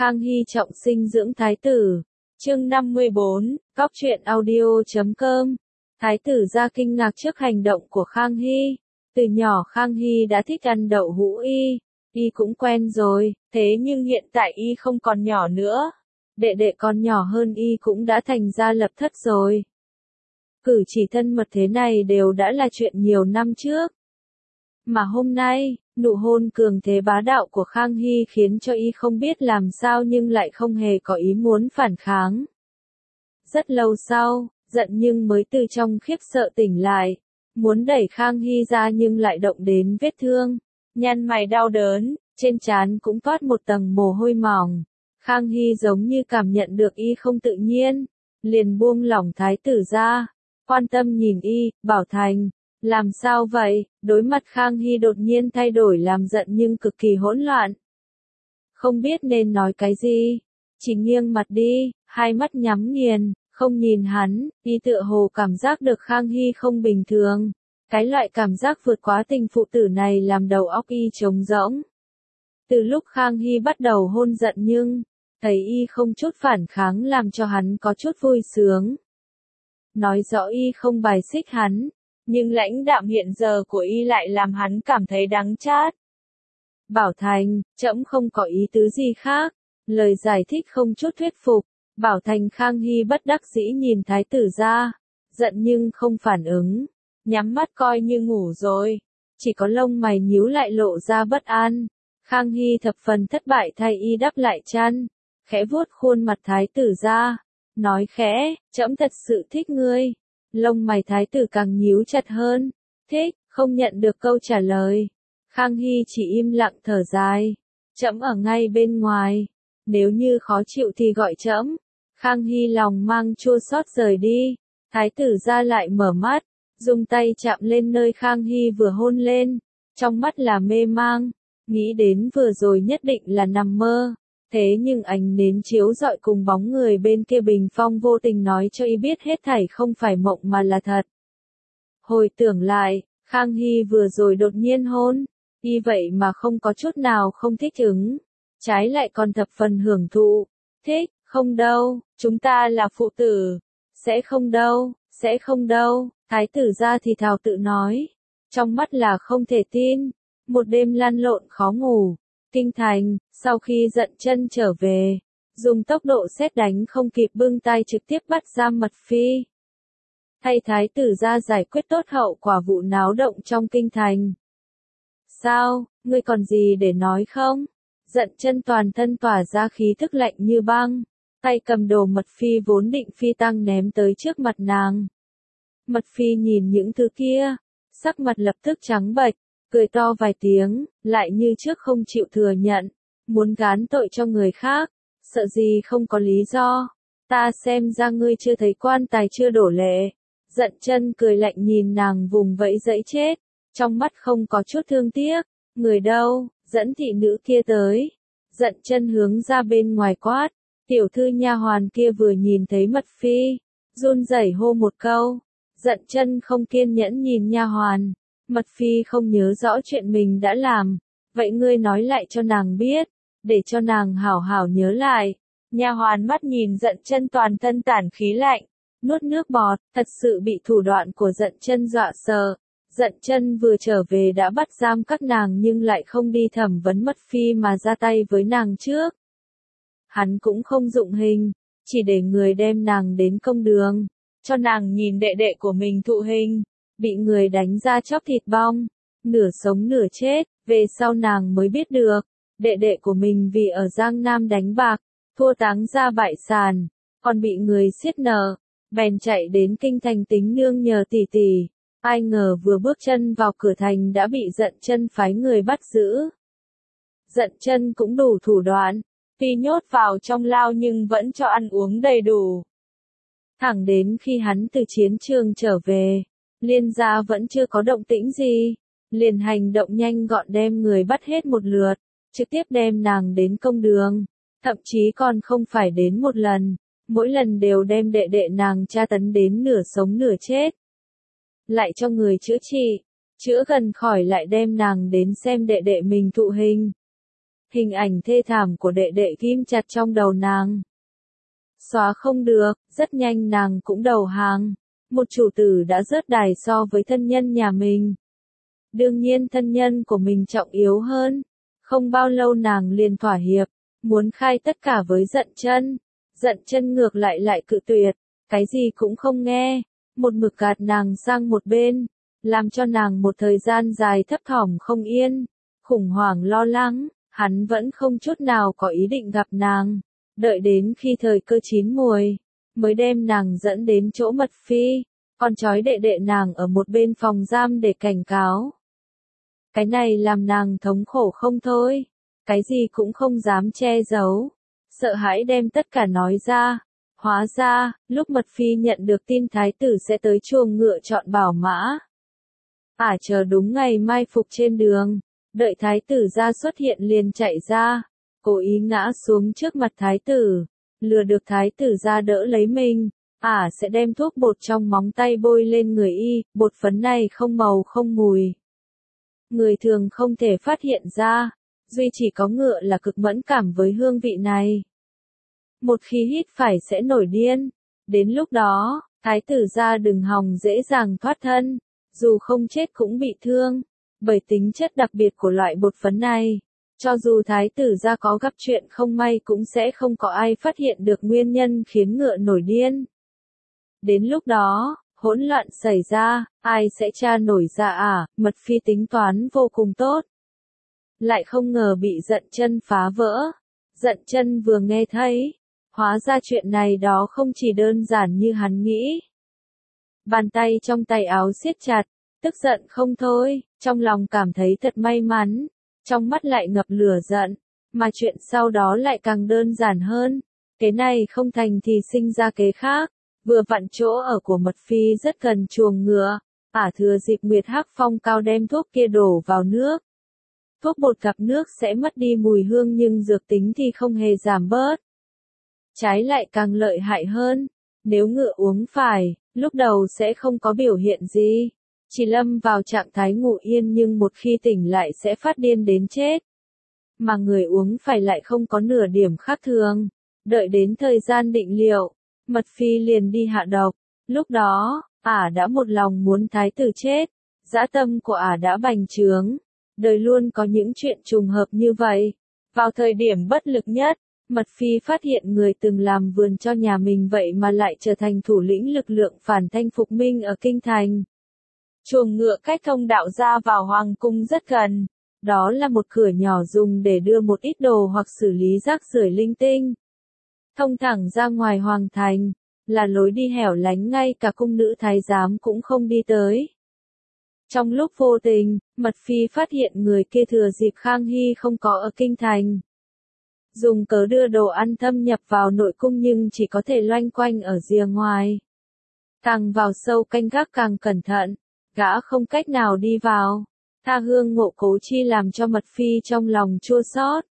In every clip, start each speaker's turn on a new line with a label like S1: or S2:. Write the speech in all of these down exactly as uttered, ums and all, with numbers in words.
S1: Khang Hy trọng sinh dưỡng thái tử. Chương năm mươi bốn, Cóc truyện audio chấm com. Thái tử ra kinh ngạc trước hành động của Khang Hy. Từ nhỏ Khang Hy đã thích ăn đậu hũ y, y cũng quen rồi, thế nhưng hiện tại y không còn nhỏ nữa. Đệ đệ còn nhỏ hơn y cũng đã thành gia lập thất rồi. Cử chỉ thân mật thế này đều đã là chuyện nhiều năm trước. Mà hôm nay, nụ hôn cường thế bá đạo của Khang Hy khiến cho y không biết làm sao nhưng lại không hề có ý muốn phản kháng. Rất lâu sau, giận nhưng mới từ trong khiếp sợ tỉnh lại, muốn đẩy Khang Hy ra nhưng lại động đến vết thương, nhăn mày đau đớn, trên trán cũng toát một tầng mồ hôi mỏng. Khang Hy giống như cảm nhận được y không tự nhiên, liền buông lỏng thái tử ra, quan tâm nhìn y, bảo Thành, làm sao vậy? Đối mặt Khang Hy đột nhiên thay đổi làm giận nhưng cực kỳ hỗn loạn. Không biết nên nói cái gì, chỉ nghiêng mặt đi, hai mắt nhắm nghiền, không nhìn hắn, y tựa hồ cảm giác được Khang Hy không bình thường. Cái loại cảm giác vượt quá tình phụ tử này làm đầu óc y trống rỗng. Từ lúc Khang Hy bắt đầu hôn giận nhưng, thấy y không chút phản kháng làm cho hắn có chút vui sướng. Nói rõ y không bài xích hắn, nhưng lãnh đạm hiện giờ của y lại làm hắn cảm thấy đắng chát. Bảo Thành, trẫm không có ý tứ gì khác, lời giải thích không chút thuyết phục. Bảo Thành Khang Hy bất đắc dĩ nhìn thái tử ra, giận nhưng không phản ứng, nhắm mắt coi như ngủ rồi, chỉ có lông mày nhíu lại lộ ra bất an. Khang Hy thập phần thất bại thay y đắp lại chăn, khẽ vuốt khuôn mặt thái tử ra, nói khẽ, trẫm thật sự thích ngươi. Lông mày thái tử càng nhíu chặt hơn, thích, không nhận được câu trả lời. Khang Hy chỉ im lặng thở dài, trẫm ở ngay bên ngoài, nếu như khó chịu thì gọi trẫm. Khang Hy lòng mang chua xót rời đi, thái tử ra lại mở mắt, dùng tay chạm lên nơi Khang Hy vừa hôn lên, trong mắt là mê mang, nghĩ đến vừa rồi nhất định là nằm mơ. Thế nhưng ánh nến chiếu rọi cùng bóng người bên kia bình phong vô tình nói cho y biết hết thảy không phải mộng mà là thật. Hồi tưởng lại, Khang Hy vừa rồi đột nhiên hôn, y vậy mà không có chút nào không thích ứng, trái lại còn thập phần hưởng thụ. Thích, không đâu, chúng ta là phụ tử. Sẽ không đâu, sẽ không đâu, thái tử ra thì thào tự nói, trong mắt là không thể tin. Một đêm lăn lộn khó ngủ. Kinh thành, sau khi giận chân trở về, dùng tốc độ sét đánh không kịp bưng tay trực tiếp bắt giam Mật Phi. Thay thái tử ra giải quyết tốt hậu quả vụ náo động trong kinh thành. Sao, ngươi còn gì để nói không? Giận chân toàn thân tỏa ra khí thức lạnh như băng, tay cầm đồ Mật Phi vốn định phi tăng ném tới trước mặt nàng. Mật Phi nhìn những thứ kia, sắc mặt lập tức trắng bệch. Cười to vài tiếng, lại như trước không chịu thừa nhận, muốn gán tội cho người khác, sợ gì không có lý do. Ta xem ra ngươi chưa thấy quan tài chưa đổ lệ. Giận chân cười lạnh nhìn nàng vùng vẫy dẫy chết, trong mắt không có chút thương tiếc. Người đâu, dẫn thị nữ kia tới. Giận chân hướng ra bên ngoài quát, tiểu thư nha hoàn kia vừa nhìn thấy Mật Phi, run rẩy hô một câu. Giận chân không kiên nhẫn nhìn nha hoàn. Mật Phi không nhớ rõ chuyện mình đã làm, vậy ngươi nói lại cho nàng biết, để cho nàng hảo hảo nhớ lại. Nha hoàn mắt nhìn giận chân toàn thân tản khí lạnh, nuốt nước bọt, thật sự bị thủ đoạn của giận chân dọa sợ. Giận chân vừa trở về đã bắt giam các nàng nhưng lại không đi thẩm vấn Mật Phi mà ra tay với nàng trước. Hắn cũng không dụng hình, chỉ để người đem nàng đến công đường, cho nàng nhìn đệ đệ của mình thụ hình. Bị người đánh ra chóc thịt bong, nửa sống nửa chết, về sau nàng mới biết được, đệ đệ của mình vì ở Giang Nam đánh bạc, thua táng ra bại sản, còn bị người xiết nợ, bèn chạy đến kinh thành tính nương nhờ tỷ tỷ, ai ngờ vừa bước chân vào cửa thành đã bị giận chân phái người bắt giữ. Giận chân cũng đủ thủ đoạn, tuy nhốt vào trong lao nhưng vẫn cho ăn uống đầy đủ. Thẳng đến khi hắn từ chiến trường trở về, Liên gia vẫn chưa có động tĩnh gì, liền hành động nhanh gọn đem người bắt hết một lượt, trực tiếp đem nàng đến công đường, thậm chí còn không phải đến một lần, mỗi lần đều đem đệ đệ nàng tra tấn đến nửa sống nửa chết. Lại cho người chữa trị, chữa gần khỏi lại đem nàng đến xem đệ đệ mình thụ hình. Hình ảnh thê thảm của đệ đệ ghim chặt trong đầu nàng. Xóa không được, rất nhanh nàng cũng đầu hàng. Một chủ tử đã rớt đài so với thân nhân nhà mình. Đương nhiên thân nhân của mình trọng yếu hơn. Không bao lâu nàng liền thỏa hiệp, muốn khai tất cả với Dận Chân. Dận Chân ngược lại lại cự tuyệt, cái gì cũng không nghe, một mực gạt nàng sang một bên, làm cho nàng một thời gian dài thấp thỏm không yên, khủng hoảng lo lắng, hắn vẫn không chút nào có ý định gặp nàng, đợi đến khi thời cơ chín muồi, mới đem nàng dẫn đến chỗ Mật Phi, còn trói đệ đệ nàng ở một bên phòng giam để cảnh cáo. Cái này làm nàng thống khổ không thôi, cái gì cũng không dám che giấu, sợ hãi đem tất cả nói ra. Hóa ra, lúc Mật Phi nhận được tin thái tử sẽ tới chuồng ngựa chọn bảo mã. Ả chờ đúng ngày mai phục trên đường, đợi thái tử ra xuất hiện liền chạy ra, cố ý ngã xuống trước mặt thái tử, lừa được thái tử ra đỡ lấy mình. Ả sẽ đem thuốc bột trong móng tay bôi lên người y, bột phấn này không màu không mùi. Người thường không thể phát hiện ra, duy chỉ có ngựa là cực mẫn cảm với hương vị này. Một khi hít phải sẽ nổi điên. Đến lúc đó, thái tử gia đừng hòng dễ dàng thoát thân, dù không chết cũng bị thương, bởi tính chất đặc biệt của loại bột phấn này. Cho dù thái tử gia có gặp chuyện không may cũng sẽ không có ai phát hiện được nguyên nhân khiến ngựa nổi điên. Đến lúc đó, hỗn loạn xảy ra, ai sẽ tra nổi ra à, Mật Phi tính toán vô cùng tốt. Lại không ngờ bị Dận Chân phá vỡ. Dận Chân vừa nghe thấy, hóa ra chuyện này đó không chỉ đơn giản như hắn nghĩ. Bàn tay trong tay áo siết chặt, tức giận không thôi, trong lòng cảm thấy thật may mắn, trong mắt lại ngập lửa giận, mà chuyện sau đó lại càng đơn giản hơn. Kế này không thành thì sinh ra kế khác, vừa vặn chỗ ở của Mật Phi rất gần chuồng ngựa, Ả thừa dịp Nguyệt Hắc Phong cao đem thuốc kia đổ vào nước. Thuốc bột gặp nước sẽ mất đi mùi hương nhưng dược tính thì không hề giảm bớt. Trái lại càng lợi hại hơn, nếu ngựa uống phải, lúc đầu sẽ không có biểu hiện gì, chỉ lâm vào trạng thái ngủ yên nhưng một khi tỉnh lại sẽ phát điên đến chết. Mà người uống phải lại không có nửa điểm khác thường, đợi đến thời gian định liệu, Mật Phi liền đi hạ độc, lúc đó, Ả đã một lòng muốn thái tử chết, dã tâm của Ả đã bành trướng, đời luôn có những chuyện trùng hợp như vậy. Vào thời điểm bất lực nhất, Mật Phi phát hiện người từng làm vườn cho nhà mình vậy mà lại trở thành thủ lĩnh lực lượng phản thanh phục minh ở kinh thành. Chuồng ngựa cách thông đạo ra vào hoàng cung rất gần, đó là một cửa nhỏ dùng để đưa một ít đồ hoặc xử lý rác rưởi linh tinh. Thông thẳng ra ngoài hoàng thành, là lối đi hẻo lánh ngay cả cung nữ thái giám cũng không đi tới. Trong lúc vô tình, Mật Phi phát hiện người kia thừa dịp Khang Hy không có ở kinh thành. Dùng cớ đưa đồ ăn thâm nhập vào nội cung nhưng chỉ có thể loanh quanh ở rìa ngoài. Càng vào sâu canh gác càng cẩn thận, gã không cách nào đi vào. Tha hương ngộ cố chi làm cho Mật Phi trong lòng chua xót.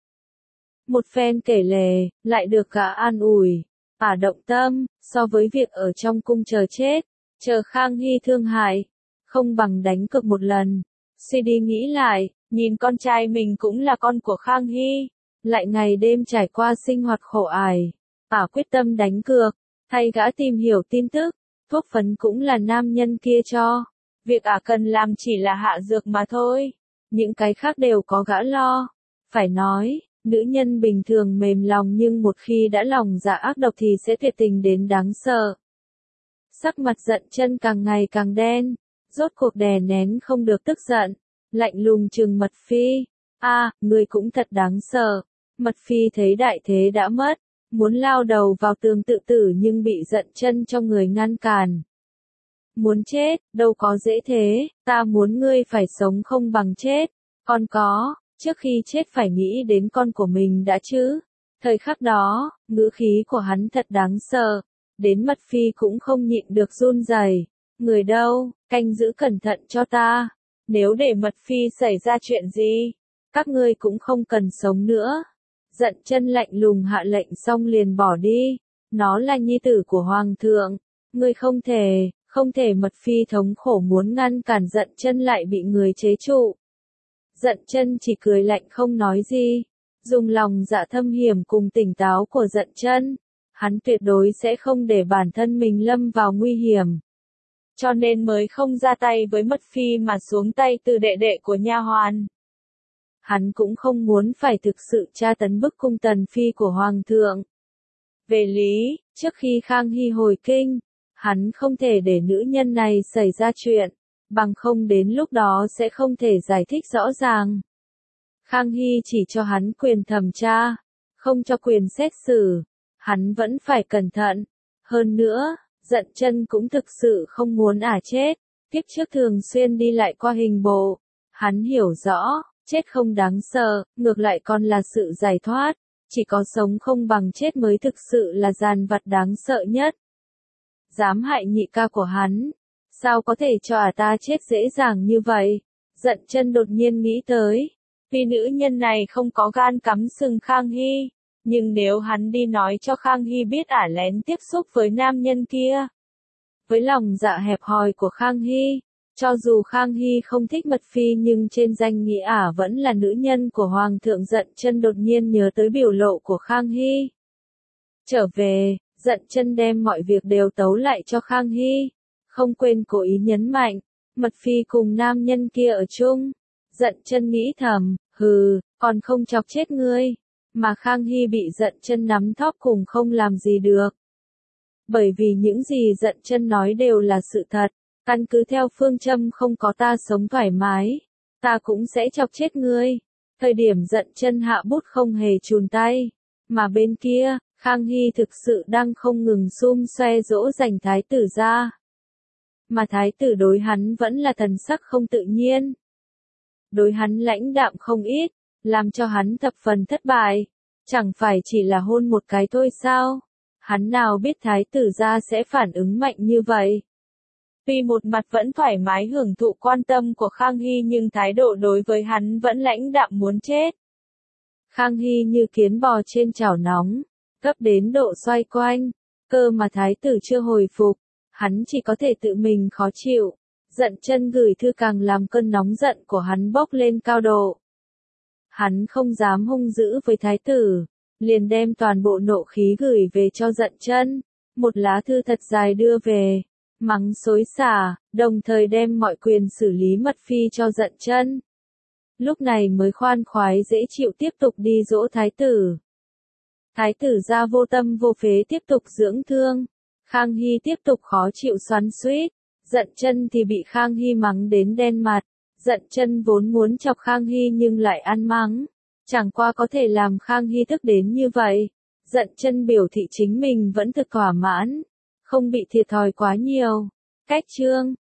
S1: Một phen kể lể, lại được gã an ủi. Ả động tâm, so với việc ở trong cung chờ chết, chờ Khang Hy thương hại, không bằng đánh cược một lần. Suy đi nghĩ lại, nhìn con trai mình cũng là con của Khang Hy, lại ngày đêm trải qua sinh hoạt khổ ải. Ả quyết tâm đánh cược, thay gã tìm hiểu tin tức, thuốc phấn cũng là nam nhân kia cho. Việc Ả cần làm chỉ là hạ dược mà thôi, những cái khác đều có gã lo. Phải nói, nữ nhân bình thường mềm lòng nhưng một khi đã lòng dạ ác độc thì sẽ tuyệt tình đến đáng sợ. Sắc mặt Dận Chân càng ngày càng đen, rốt cuộc đè nén không được tức giận, lạnh lùng trừng Mật Phi. A, à, ngươi cũng thật đáng sợ. Mật Phi thấy đại thế đã mất, muốn lao đầu vào tường tự tử nhưng bị Dận Chân trong người ngăn cản. Muốn chết, đâu có dễ thế, ta muốn ngươi phải sống không bằng chết. Còn có, trước khi chết phải nghĩ đến con của mình đã chứ. Thời khắc đó, ngữ khí của hắn thật đáng sợ, đến Mật Phi cũng không nhịn được run rẩy. Người đâu, canh giữ cẩn thận cho ta. Nếu để Mật Phi xảy ra chuyện gì, các ngươi cũng không cần sống nữa. Dận Chân lạnh lùng hạ lệnh xong liền bỏ đi. Nó là nhi tử của hoàng thượng. Ngươi không thể, không thể. Mật Phi thống khổ muốn ngăn cản Dận Chân lại bị người chế trụ. Dận Chân chỉ cười lạnh không nói gì. dùng lòng dạ thâm hiểm cùng tỉnh táo của Dận Chân, hắn tuyệt đối sẽ không để bản thân mình lâm vào nguy hiểm. Cho nên mới không ra tay với Mật Phi mà xuống tay từ đệ đệ của nha hoàn. Hắn cũng không muốn phải thực sự tra tấn bức cung tần phi của hoàng thượng. Về lý, trước khi Khang Hy hồi kinh, hắn không thể để nữ nhân này xảy ra chuyện, bằng không đến lúc đó sẽ không thể giải thích rõ ràng. Khang Hy chỉ cho hắn quyền thẩm tra, không cho quyền xét xử, hắn vẫn phải cẩn thận. Hơn nữa, Dận Chân cũng thực sự không muốn ả chết, kiếp trước thường xuyên đi lại qua hình bộ, hắn hiểu rõ, chết không đáng sợ, ngược lại còn là sự giải thoát, chỉ có sống không bằng chết mới thực sự là dàn vặt đáng sợ nhất. Dám hại nhị ca của hắn, sao có thể cho ả ta chết dễ dàng như vậy? Dận Chân đột nhiên nghĩ tới, vì nữ nhân này không có gan cắm sừng Khang Hy, nhưng nếu hắn đi nói cho Khang Hy biết ả lén tiếp xúc với nam nhân kia. Với lòng dạ hẹp hòi của Khang Hy, cho dù Khang Hy không thích Mật Phi nhưng trên danh nghĩa ả vẫn là nữ nhân của Hoàng thượng. Dận Chân đột nhiên nhớ tới biểu lộ của Khang Hy. Trở về, Dận Chân đem mọi việc đều tấu lại cho Khang Hy, không quên cố ý nhấn mạnh, Mật Phi cùng nam nhân kia ở chung. Dận Chân nghĩ thầm, hừ, còn không chọc chết ngươi, mà Khang Hy bị Dận Chân nắm thóp cùng không làm gì được. Bởi vì những gì Dận Chân nói đều là sự thật, căn cứ theo phương châm không có ta sống thoải mái, ta cũng sẽ chọc chết ngươi. Thời điểm Dận Chân hạ bút không hề chùn tay, mà bên kia, Khang Hy thực sự đang không ngừng xum xoe dỗ dành thái tử ra. Mà thái tử đối hắn vẫn là thần sắc không tự nhiên. Đối hắn lãnh đạm không ít, làm cho hắn thập phần thất bại. Chẳng phải chỉ là hôn một cái thôi sao? Hắn nào biết thái tử gia sẽ phản ứng mạnh như vậy. Tuy một mặt vẫn thoải mái hưởng thụ quan tâm của Khang Hy nhưng thái độ đối với hắn vẫn lãnh đạm muốn chết. Khang Hy như kiến bò trên chảo nóng, gấp đến độ xoay quanh, cơ mà thái tử chưa hồi phục, hắn chỉ có thể tự mình khó chịu. Dận Chân gửi thư càng làm cơn nóng giận của hắn bốc lên cao độ. Hắn không dám hung dữ với thái tử, liền đem toàn bộ nộ khí gửi về cho Dận Chân, một lá thư thật dài đưa về, mắng xối xả, đồng thời đem mọi quyền xử lý Mật Phi cho Dận Chân. Lúc này mới khoan khoái dễ chịu tiếp tục đi dỗ thái tử. Thái tử gia vô tâm vô phế tiếp tục dưỡng thương, Khang Hy tiếp tục khó chịu xoắn xuýt, Dận Chân thì bị Khang Hy mắng đến đen mặt. Dận Chân vốn muốn chọc Khang Hy nhưng lại ăn mắng, chẳng qua có thể làm Khang Hy tức đến như vậy. Dận Chân biểu thị chính mình vẫn thực thỏa mãn, không bị thiệt thòi quá nhiều. Cách chương